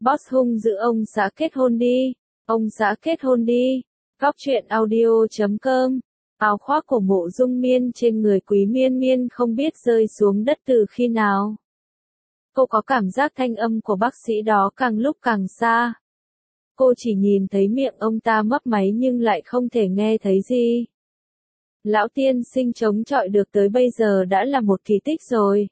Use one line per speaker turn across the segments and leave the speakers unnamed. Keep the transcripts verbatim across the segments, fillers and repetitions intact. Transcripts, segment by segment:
Boss hung dữ ông xã kết hôn đi, ông xã kết hôn đi. Góc truyện audio chấm com. Áo khoác của Mộ Dung Miên trên người Quý Miên Miên không biết rơi xuống đất từ khi nào. Cô có cảm giác thanh âm của bác sĩ đó càng lúc càng xa. Cô chỉ nhìn thấy miệng ông ta mấp máy nhưng lại không thể nghe thấy gì. Lão tiên sinh chống chọi được tới bây giờ đã là một kỳ tích rồi.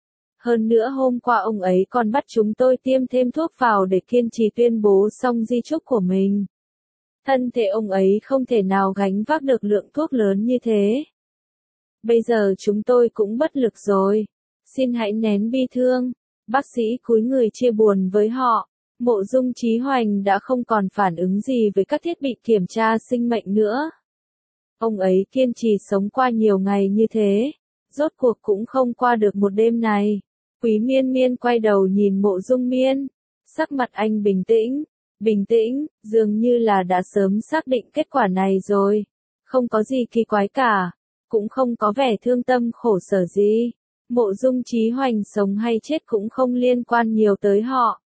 Hơn nữa hôm qua ông ấy còn bắt chúng tôi tiêm thêm thuốc vào để kiên trì tuyên bố xong di chúc của mình. Thân thể ông ấy không thể nào gánh vác được lượng thuốc lớn như thế. Bây giờ chúng tôi cũng bất lực rồi. Xin hãy nén bi thương. Bác sĩ cúi người chia buồn với họ. Mộ Dung Chí Hoành đã không còn phản ứng gì với các thiết bị kiểm tra sinh mệnh nữa. Ông ấy kiên trì sống qua nhiều ngày như thế. Rốt cuộc cũng không qua được một đêm này. Quý Miên Miên quay đầu nhìn Mộ Dung Miên. Sắc mặt anh bình tĩnh. Bình tĩnh, dường như là đã sớm xác định kết quả này rồi. Không có gì kỳ quái cả. Cũng không có vẻ thương tâm khổ sở gì. Mộ Dung Chí Hoành sống hay chết cũng không liên quan nhiều tới họ.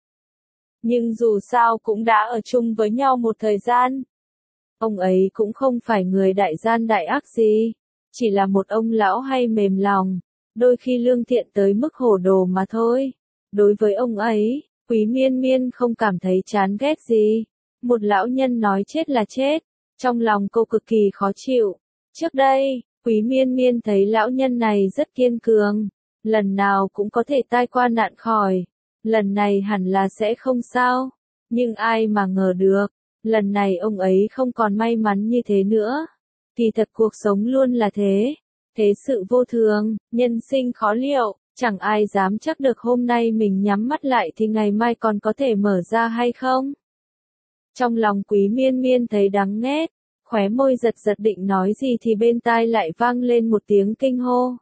Nhưng dù sao cũng đã ở chung với nhau một thời gian. Ông ấy cũng không phải người đại gian đại ác gì. Chỉ là một ông lão hay mềm lòng. Đôi khi lương thiện tới mức hổ đồ mà thôi. Đối với ông ấy, Quý Miên Miên không cảm thấy chán ghét gì. Một lão nhân nói chết là chết. Trong lòng cô cực kỳ khó chịu. Trước đây, Quý Miên Miên thấy lão nhân này rất kiên cường. Lần nào cũng có thể tai qua nạn khỏi. Lần này hẳn là sẽ không sao. Nhưng ai mà ngờ được. Lần này ông ấy không còn may mắn như thế nữa. Kỳ thật cuộc sống luôn là thế. Thế sự vô thường, nhân sinh khó liệu. Chẳng ai dám chắc được hôm nay mình nhắm mắt lại thì ngày mai còn có thể mở ra hay không. Trong lòng Quý Miên Miên thấy đắng nghét. Khóe môi giật giật định nói gì thì bên tai lại vang lên một tiếng kinh hô.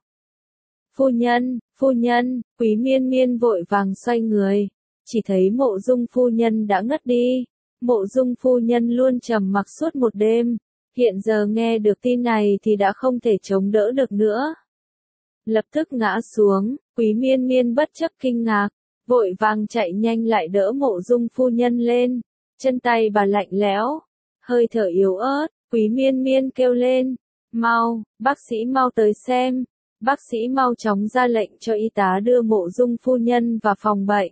Phu nhân, phu nhân, Quý Miên Miên vội vàng xoay người. Chỉ thấy Mộ Dung phu nhân đã ngất đi. Mộ Dung phu nhân luôn trầm mặc suốt một đêm. Hiện giờ nghe được tin này thì đã không thể chống đỡ được nữa. Lập tức ngã xuống, Quý Miên Miên bất chấp kinh ngạc. Vội vàng chạy nhanh lại đỡ Mộ Dung phu nhân lên. Chân tay bà lạnh lẽo. Hơi thở yếu ớt, Quý Miên Miên kêu lên. Mau, bác sĩ mau tới xem. Bác sĩ mau chóng ra lệnh cho y tá đưa Mộ Dung phu nhân vào phòng bệnh.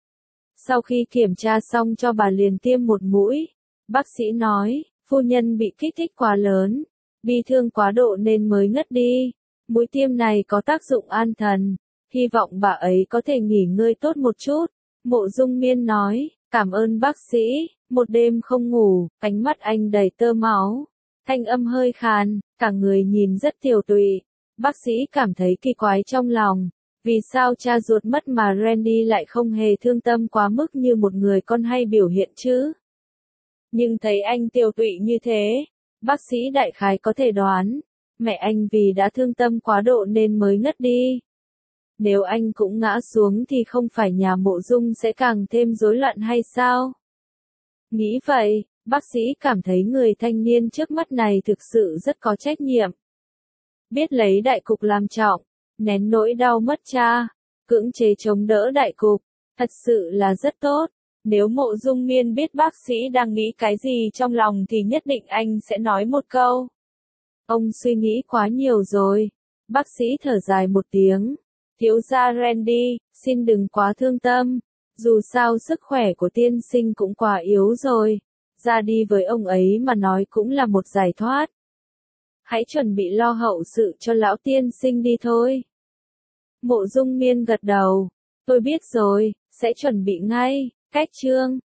Sau khi kiểm tra xong cho bà liền tiêm một mũi. Bác sĩ nói, phu nhân bị kích thích quá lớn. Bi thương quá độ nên mới ngất đi. Mũi tiêm này có tác dụng an thần. Hy vọng bà ấy có thể nghỉ ngơi tốt một chút. Mộ Dung Miên nói, cảm ơn bác sĩ. Một đêm không ngủ, ánh mắt anh đầy tơ máu. Thanh âm hơi khàn, cả người nhìn rất tiều tụy. Bác sĩ cảm thấy kỳ quái trong lòng. Vì sao cha ruột mất mà Randy lại không hề thương tâm quá mức như một người con hay biểu hiện chứ? Nhưng thấy anh tiều tụy như thế, bác sĩ đại khái có thể đoán. Mẹ anh vì đã thương tâm quá độ nên mới ngất đi. Nếu anh cũng ngã xuống thì không phải nhà Mộ Dung sẽ càng thêm rối loạn hay sao? Nghĩ vậy, bác sĩ cảm thấy người thanh niên trước mắt này thực sự rất có trách nhiệm. Biết lấy đại cục làm trọng, nén nỗi đau mất cha, cưỡng chế chống đỡ đại cục, thật sự là rất tốt. Nếu Mộ Dung Miên biết bác sĩ đang nghĩ cái gì trong lòng thì nhất định anh sẽ nói một câu. Ông suy nghĩ quá nhiều rồi. Bác sĩ thở dài một tiếng. Thiếu gia Randy, xin đừng quá thương tâm. Dù sao sức khỏe của tiên sinh cũng quá yếu rồi. Ra đi với ông ấy mà nói cũng là một giải thoát. Hãy chuẩn bị lo hậu sự cho lão tiên sinh đi thôi. Mộ Dung Miên gật đầu. Tôi biết rồi, sẽ chuẩn bị ngay. Cách chương.